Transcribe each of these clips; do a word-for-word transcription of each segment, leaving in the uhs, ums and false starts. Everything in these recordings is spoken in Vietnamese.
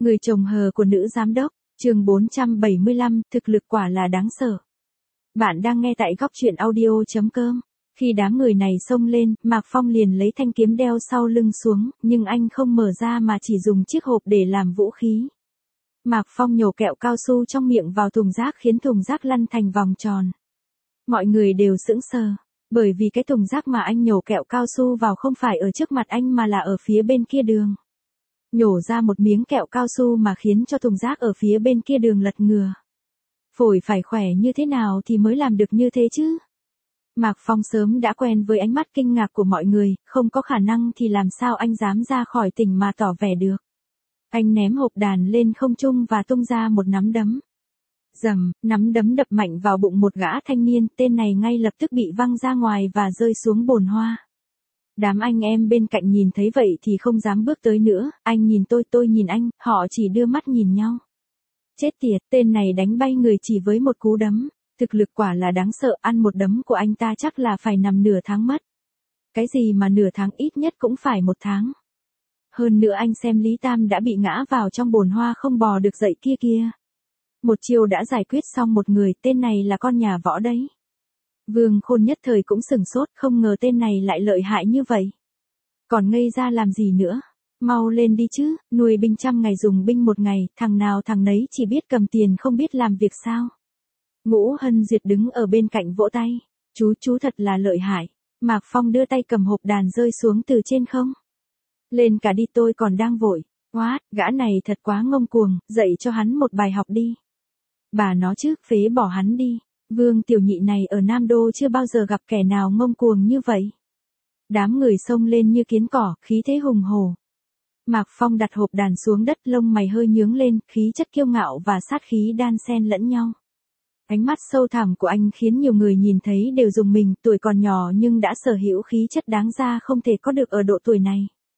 Người chồng hờ của nữ giám đốc, chương bốn trăm bảy mươi lăm, thực lực quả là đáng sợ. Bạn đang nghe tại góc truyện audio chấm com. Khi đám người này xông lên, Mạc Phong liền lấy thanh kiếm đeo sau lưng xuống, nhưng anh không mở ra mà chỉ dùng chiếc hộp để làm vũ khí. Mạc Phong nhổ kẹo cao su trong miệng vào thùng rác khiến thùng rác lăn thành vòng tròn. Mọi người đều sững sờ, bởi vì cái thùng rác mà anh nhổ kẹo cao su vào không phải ở trước mặt anh mà là ở phía bên kia đường. Nhổ ra một miếng kẹo cao su mà khiến cho thùng rác ở phía bên kia đường lật ngừa. Phổi phải khỏe như thế nào thì mới làm được như thế chứ? Mạc Phong sớm đã quen với ánh mắt kinh ngạc của mọi người, không có khả năng thì làm sao anh dám ra khỏi tỉnh mà tỏ vẻ được. Anh ném hộp đàn lên không trung và tung ra một nắm đấm. Rầm, nắm đấm đập mạnh vào bụng một gã thanh niên, tên này ngay lập tức bị văng ra ngoài và rơi xuống bồn hoa. Đám anh em bên cạnh nhìn thấy vậy thì không dám bước tới nữa, anh nhìn tôi tôi nhìn anh, họ chỉ đưa mắt nhìn nhau. Chết tiệt, tên này đánh bay người chỉ với một cú đấm, thực lực quả là đáng sợ, ăn một đấm của anh ta chắc là phải nằm nửa tháng mất. Cái gì mà nửa tháng, ít nhất cũng phải một tháng. Hơn nữa anh xem Lý Tam đã bị ngã vào trong bồn hoa không bò được dậy kia kia. Một chiêu đã giải quyết xong một người, tên này là con nhà võ đấy. Vương Khôn nhất thời cũng sửng sốt, không ngờ tên này lại lợi hại như vậy. Còn ngây ra làm gì nữa, mau lên đi chứ, nuôi binh trăm ngày dùng binh một ngày, thằng nào thằng nấy chỉ biết cầm tiền không biết làm việc sao. Ngũ Hân Duyệt đứng ở bên cạnh vỗ tay, chú chú thật là lợi hại. Mạc Phong đưa tay cầm hộp đàn rơi xuống từ trên không. Lên cả đi, tôi còn đang vội. What, gã này thật quá ngông cuồng, dạy cho hắn một bài học đi. Bà nó chứ, phế bỏ hắn đi. Vương tiểu nhị này ở Nam Đô chưa bao giờ gặp kẻ nào ngông cuồng như vậy. Đám người xông lên như kiến cỏ, khí thế hùng hổ. Mạc Phong đặt hộp đàn xuống đất, lông mày hơi nhướng lên, khí chất kiêu ngạo và sát khí đan xen lẫn nhau. Ánh mắt sâu thẳm của anh khiến nhiều người nhìn thấy đều rùng mình, tuổi còn nhỏ nhưng đã sở hữu khí chất đáng ra không thể có được ở độ tuổi này.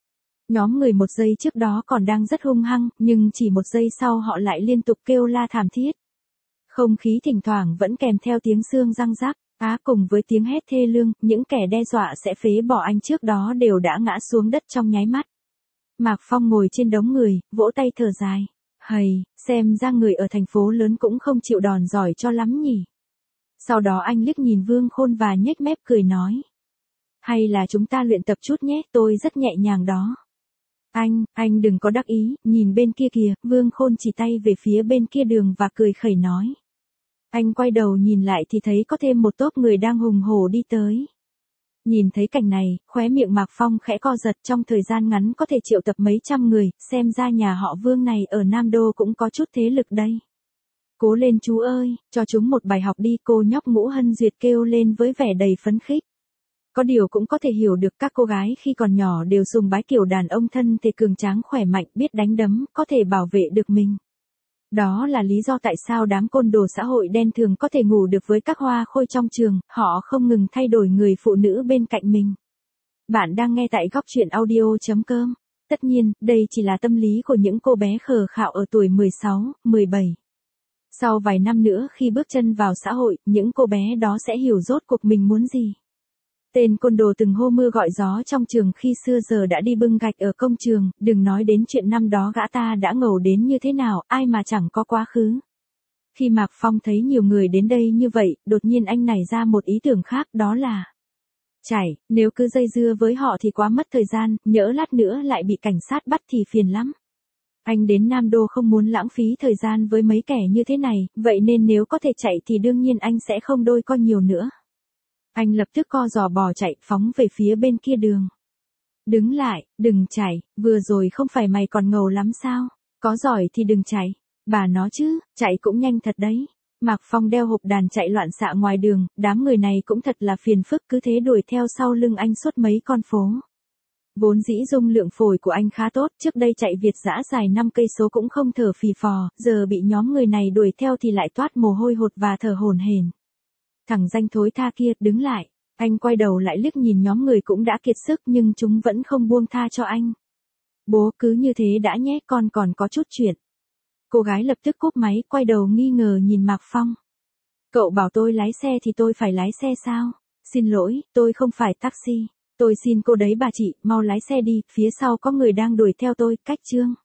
Nhóm người một giây trước đó còn đang rất hung hăng, nhưng chỉ một giây sau họ lại liên tục kêu la thảm thiết. Không khí thỉnh thoảng vẫn kèm theo tiếng xương răng rắc, á cùng với tiếng hét thê lương, những kẻ đe dọa sẽ phế bỏ anh trước đó đều đã ngã xuống đất trong nháy mắt. Mạc Phong ngồi trên đống người, vỗ tay thở dài. Hầy, xem ra người ở thành phố lớn cũng không chịu đòn giỏi cho lắm nhỉ. Sau đó anh liếc nhìn Vương Khôn và nhếch mép cười nói. Hay là chúng ta luyện tập chút nhé, tôi rất nhẹ nhàng đó. Anh, anh đừng có đắc ý, nhìn bên kia kìa, Vương Khôn chỉ tay về phía bên kia đường và cười khẩy nói. Anh quay đầu nhìn lại thì thấy có thêm một tốp người đang hùng hổ đi tới. Nhìn thấy cảnh này, khóe miệng Mạc Phong khẽ co giật, trong thời gian ngắn có thể triệu tập mấy trăm người, xem ra nhà họ Vương này ở Nam Đô cũng có chút thế lực đây. Cố lên chú ơi, cho chúng một bài học đi, cô nhóc Ngũ Hân Duyệt kêu lên với vẻ đầy phấn khích. Có điều cũng có thể hiểu được các cô gái khi còn nhỏ đều sùng bái kiểu đàn ông thân thể cường tráng khỏe mạnh, biết đánh đấm, có thể bảo vệ được mình. Đó là lý do tại sao đám côn đồ xã hội đen thường có thể ngủ được với các hoa khôi trong trường, họ không ngừng thay đổi người phụ nữ bên cạnh mình. Bạn đang nghe tại góc truyện audio chấm com. Tất nhiên, đây chỉ là tâm lý của những cô bé khờ khạo ở tuổi mười sáu, mười bảy. Sau vài năm nữa khi bước chân vào xã hội, những cô bé đó sẽ hiểu rốt cuộc mình muốn gì. Tên côn đồ từng hô mưa gọi gió trong trường khi xưa giờ đã đi bưng gạch ở công trường, đừng nói đến chuyện năm đó gã ta đã ngầu đến như thế nào, ai mà chẳng có quá khứ. Khi Mạc Phong thấy nhiều người đến đây như vậy, đột nhiên anh nảy ra một ý tưởng khác, đó là chảy, nếu cứ dây dưa với họ thì quá mất thời gian, nhỡ lát nữa lại bị cảnh sát bắt thì phiền lắm. Anh đến Nam Đô không muốn lãng phí thời gian với mấy kẻ như thế này, vậy nên nếu có thể chạy thì đương nhiên anh sẽ không đôi co nhiều nữa. Anh lập tức co giò bò chạy, phóng về phía bên kia đường. Đứng lại, đừng chạy, vừa rồi không phải mày còn ngầu lắm sao, có giỏi thì đừng chạy, bà nó chứ, chạy cũng nhanh thật đấy. Mạc Phong đeo hộp đàn chạy loạn xạ ngoài đường, đám người này cũng thật là phiền phức, cứ thế đuổi theo sau lưng anh suốt mấy con phố. Vốn dĩ dung lượng phổi của anh khá tốt, trước đây chạy Việt dã dài năm cây số cũng không thở phì phò, giờ bị nhóm người này đuổi theo thì lại toát mồ hôi hột và thở hổn hển. Thằng danh thối tha kia, đứng lại. Anh quay đầu lại liếc nhìn nhóm người cũng đã kiệt sức nhưng chúng vẫn không buông tha cho anh. Bố cứ như thế đã nhé, con còn có chút chuyện. Cô gái lập tức cúp máy, quay đầu nghi ngờ nhìn Mạc Phong. Cậu bảo tôi lái xe thì tôi phải lái xe sao? Xin lỗi, tôi không phải taxi. Tôi xin cô đấy bà chị, mau lái xe đi, phía sau có người đang đuổi theo tôi, cách chương.